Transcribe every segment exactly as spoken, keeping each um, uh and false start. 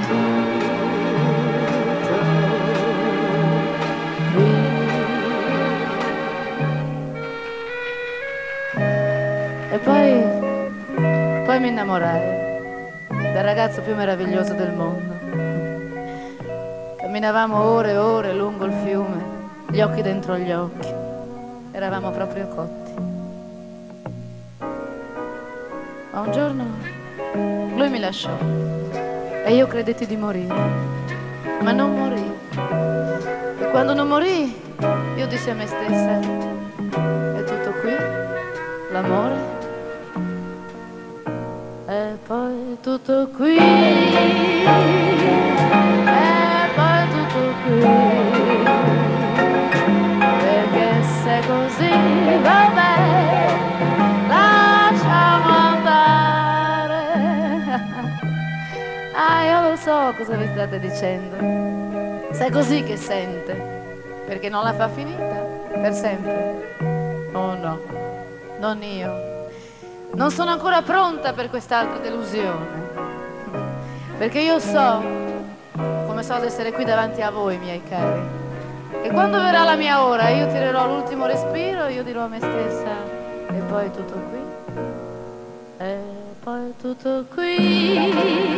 E poi, poi mi innamorai del ragazzo più meraviglioso del mondo. Camminavamo ore e ore lungo il fiume, gli occhi dentro gli occhi. Eravamo proprio cotti. Ma un giorno lui mi lasciò e io credetti di morire, ma non morì. E quando non morì, io dissi a me stessa: è tutto qui, l'amore? E poi tutto qui, e poi tutto qui, perché se così va bene, lasciamo andare. Ah, io lo so cosa vi state dicendo. Se è così che sente, perché non la fa finita per sempre. Oh no, non io. Non sono ancora pronta per quest'altra delusione, perché io so, come so di essere qui davanti a voi, miei cari, che quando verrà la mia ora io tirerò l'ultimo respiro e io dirò a me stessa: e poi tutto qui, e poi tutto qui,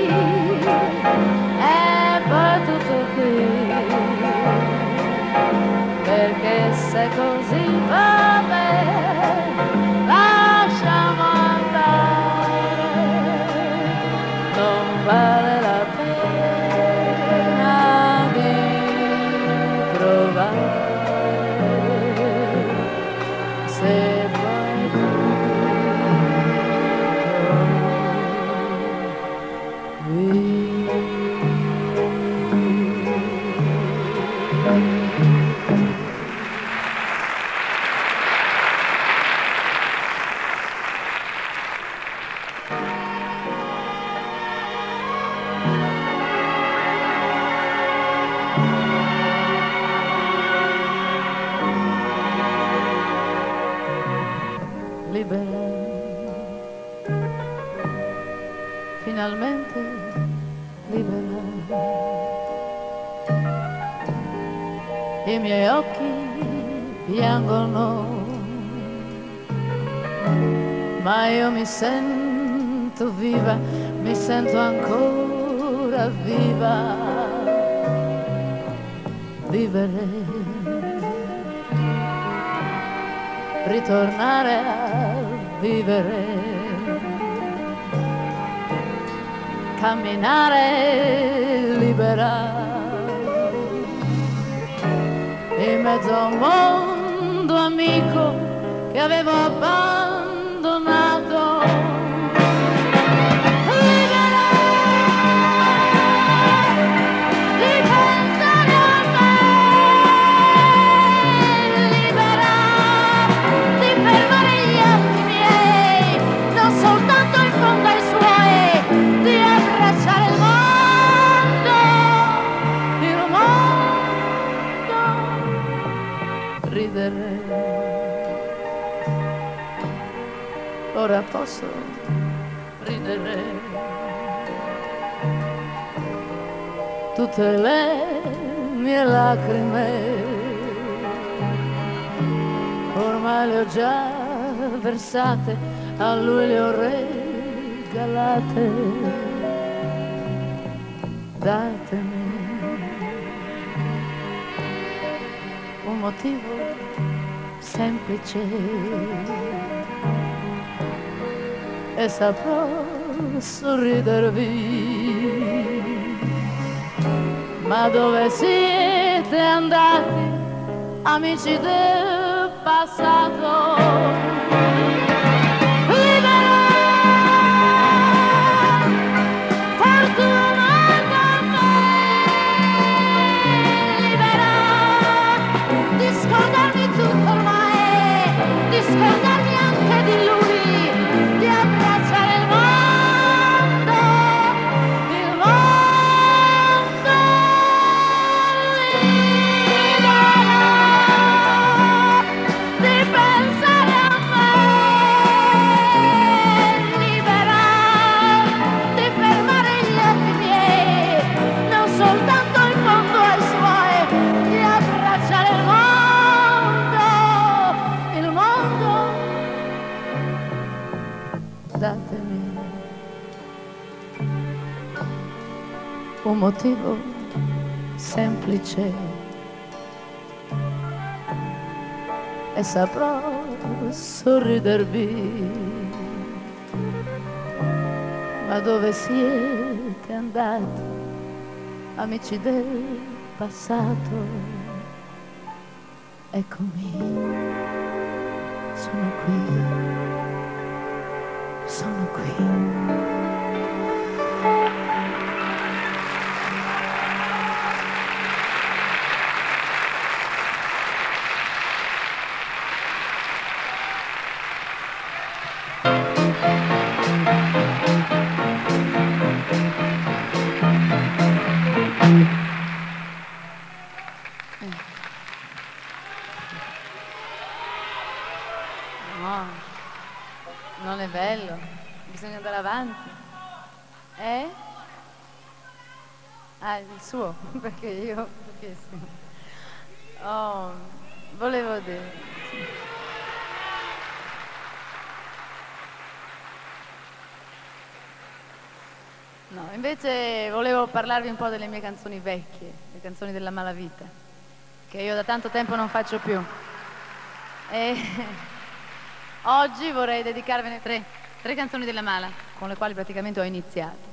e poi tutto qui, perché se così va bene, lasciamo andare, non vale la pena di provare, se poi libera, finalmente libera. I miei occhi piangono, ma io mi sento viva, mi sento ancora viva. Vivere, ritornare a vivere, camminare libera in mezzo a un mondo amico che avevo abbandonato. Libera di pensare a me, libera di fermare gli occhi miei, non soltanto in fondo ai suoi, di abbracciare il mondo, il mondo, ridere. Ora posso ridere, tutte le mie lacrime ormai le ho già versate, a lui le ho regalate. Datemi un motivo semplice e saprò sorridervi. Ma dove siete andati, amici del passato? Scordarmi anche di lui, di abbracciare il mondo, il mondo libero, di pensare a me, libera, di fermare gli occhi miei, motivo semplice e saprò sorridervi. Ma dove siete andati, amici del passato? Eccomi, sono qui, sono qui. No, non è bello, bisogna andare avanti. Eh? Ah, il suo, perché io, perché sì. Oh, volevo dire. No, invece volevo parlarvi un po' delle mie canzoni vecchie, le canzoni della malavita, che io da tanto tempo non faccio più. E oggi vorrei dedicarvene tre, tre canzoni della Mala, con le quali praticamente ho iniziato.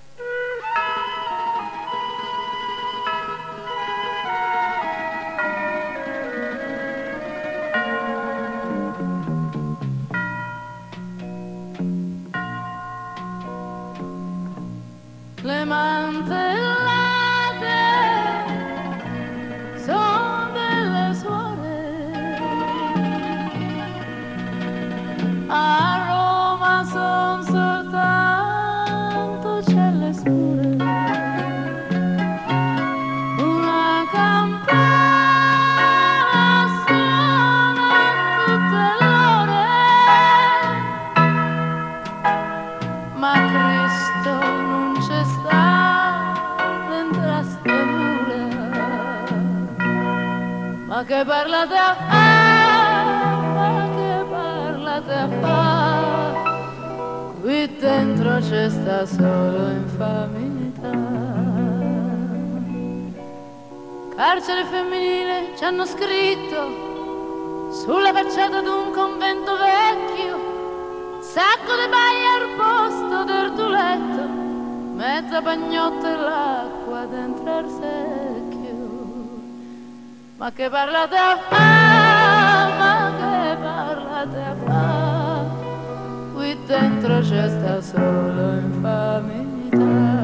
Le mantellate sono delle suore, a Roma son soltanto celle scure, una campana suona a tutte l'ore, ma Cristo non c'è sta dentro a ste mura, ma che parlate a fare, ma che parlate a fare, qui dentro c'è sta solo infamità. Carcere femminile ci hanno scritto sulla facciata d'un convento vecchio, sacco di baglia al posto del tuletto, mezza pagnotta e l'acqua dentro al secchio. Ma che parlate a fa', ma che parlate a fa', qui dentro c'è sta solo infamità.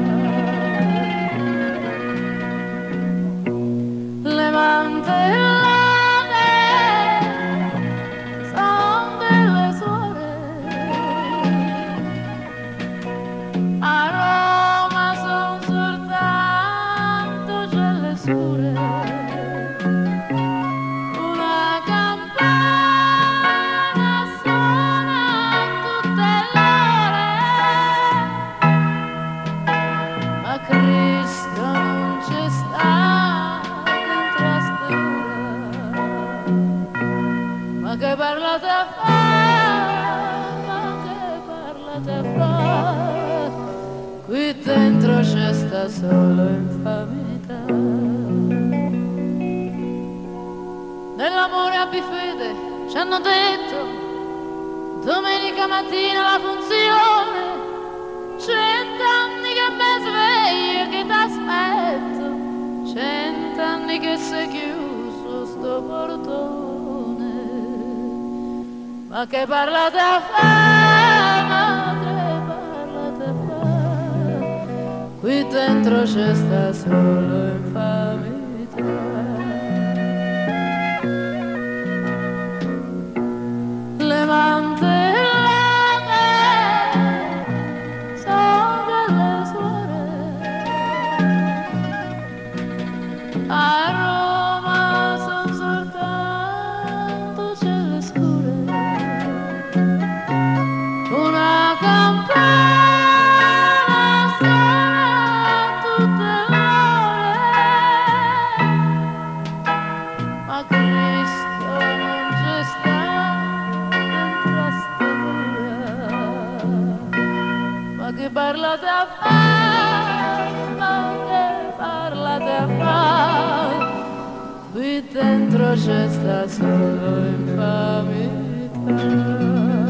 Le mantellate son delle suore, a Roma son soltanto celle scure, una campana suona a tutte l'ore, ma Cristo non ci sta dentro a ste mura, ma che parlate a fare, ma che parlate a fare, qui dentro c'è sta solo infamità. Nell'amore abbi fede, ci hanno detto, domenica mattina la funzione, cent'anni che me sveglio che t'aspetto, cent'anni che sei chiuso sto portone, ma che parlate a fare, ma che parlate a fare, qui dentro c'è sta solo infamità. Le mantellate sono delle suore, a Roma son soltanto celle scure, una campana suona a tutte l'ore, ma Cristo non ci sta dentro a ste mura, ma che parlate a fare, ma che da fare, qui dentro c'è sta solo infamità.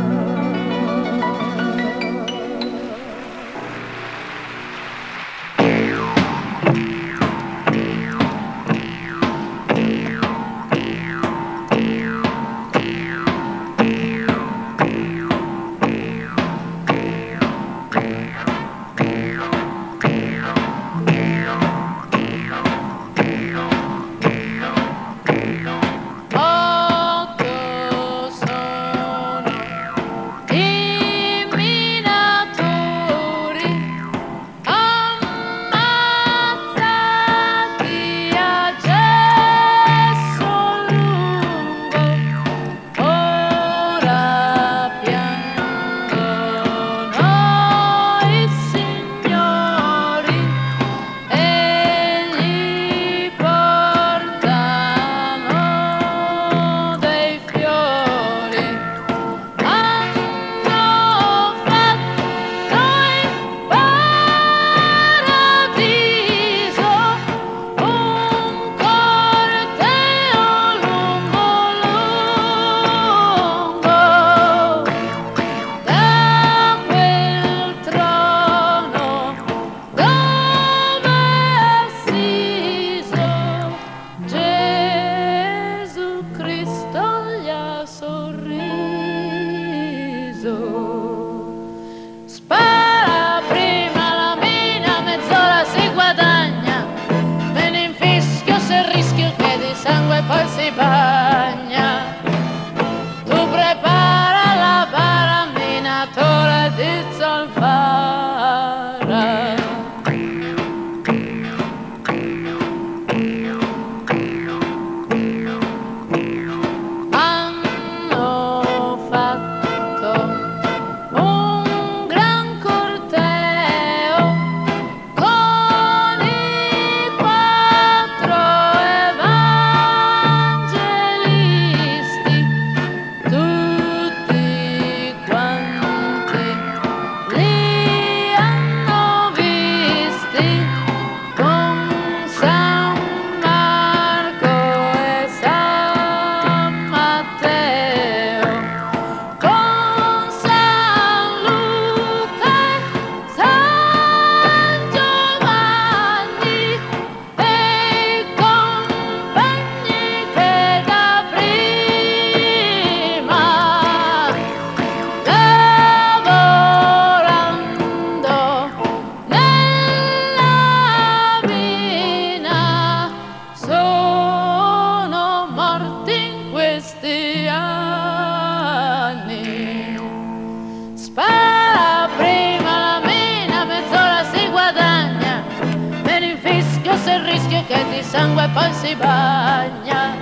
Sangue poi si bagna,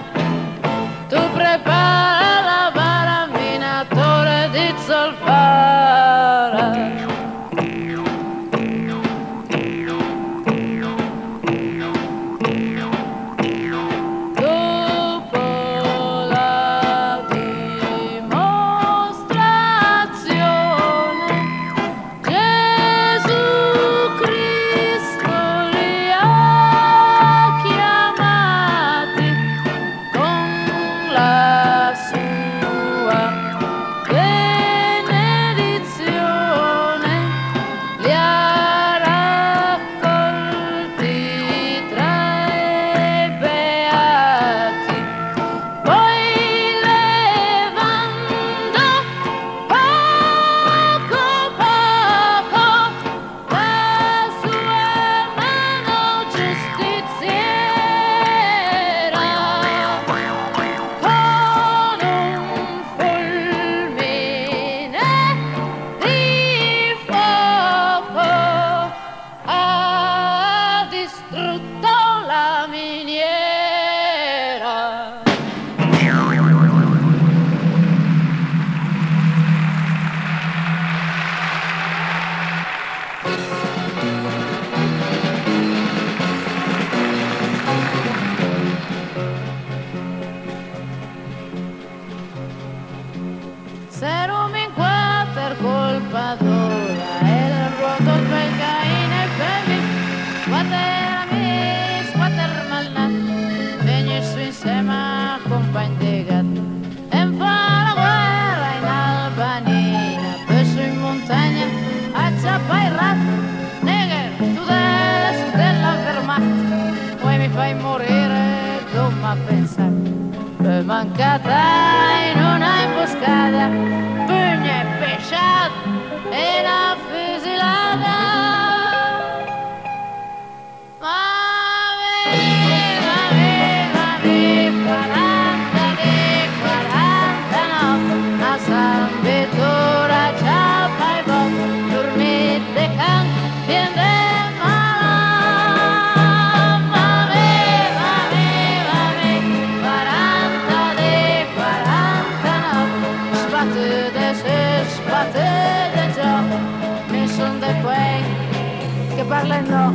tu prepara la varaminatore di zolfara. Dopo la dimostrazione Gesù Cristo li ha la sua benedizione li ha raccolti tra i beati, poi levando poco poco la sua mano giustiziera se rumin quater colpa d'ora era il ruoto per Caino e Femi, quater amis, quater mancata in una imboscata, pugno e pesciato e una fusilata. Che parlano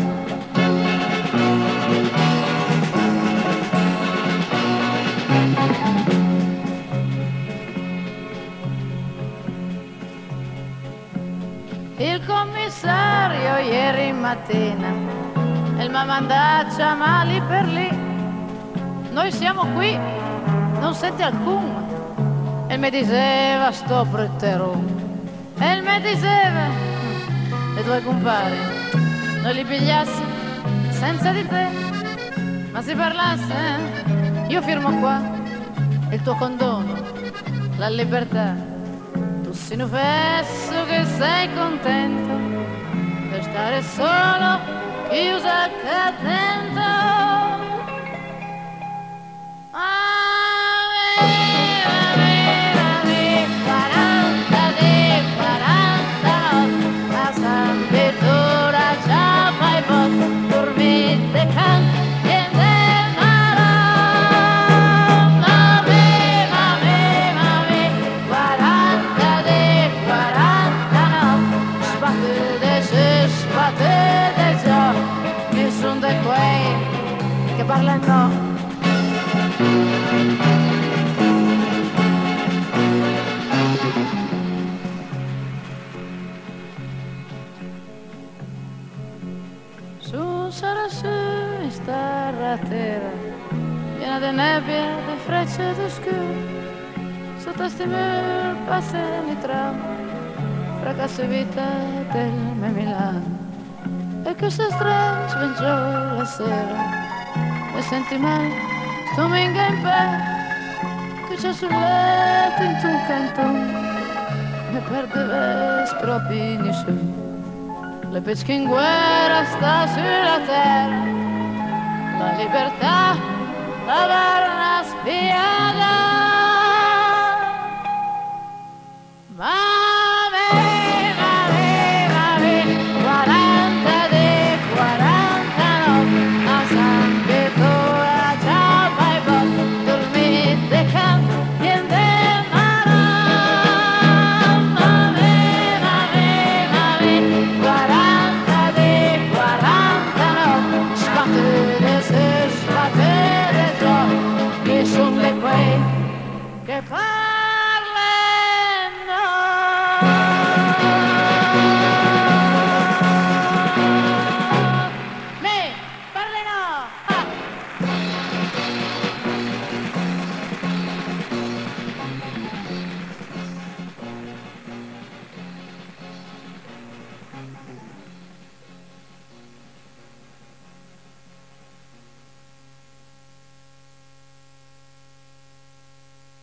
il commissario ieri mattina e mi ha mandato a mali per lì. Noi siamo qui, non sente alcun. E mi diceva sto pretero, e mi diceva le tue compari noi li pigliassi senza di te, ma si parlasse, eh? Io firmo qua il tuo condono, la libertà. Tu si fesso che sei contento per stare solo, chiuso a dentro. Che parlano su sarà su in sta terra piena di nebbia, di frecce d'oscuro, sotto sti mur passano i tram fracasso e vita del mio Milano. E questa strada svegliò la sera e senti mai sto minga in pe che c'è sul letto in tu cantone e perdeva spropini su le pesche in guerra sta sulla terra, la libertà la una spiata. Ma che fa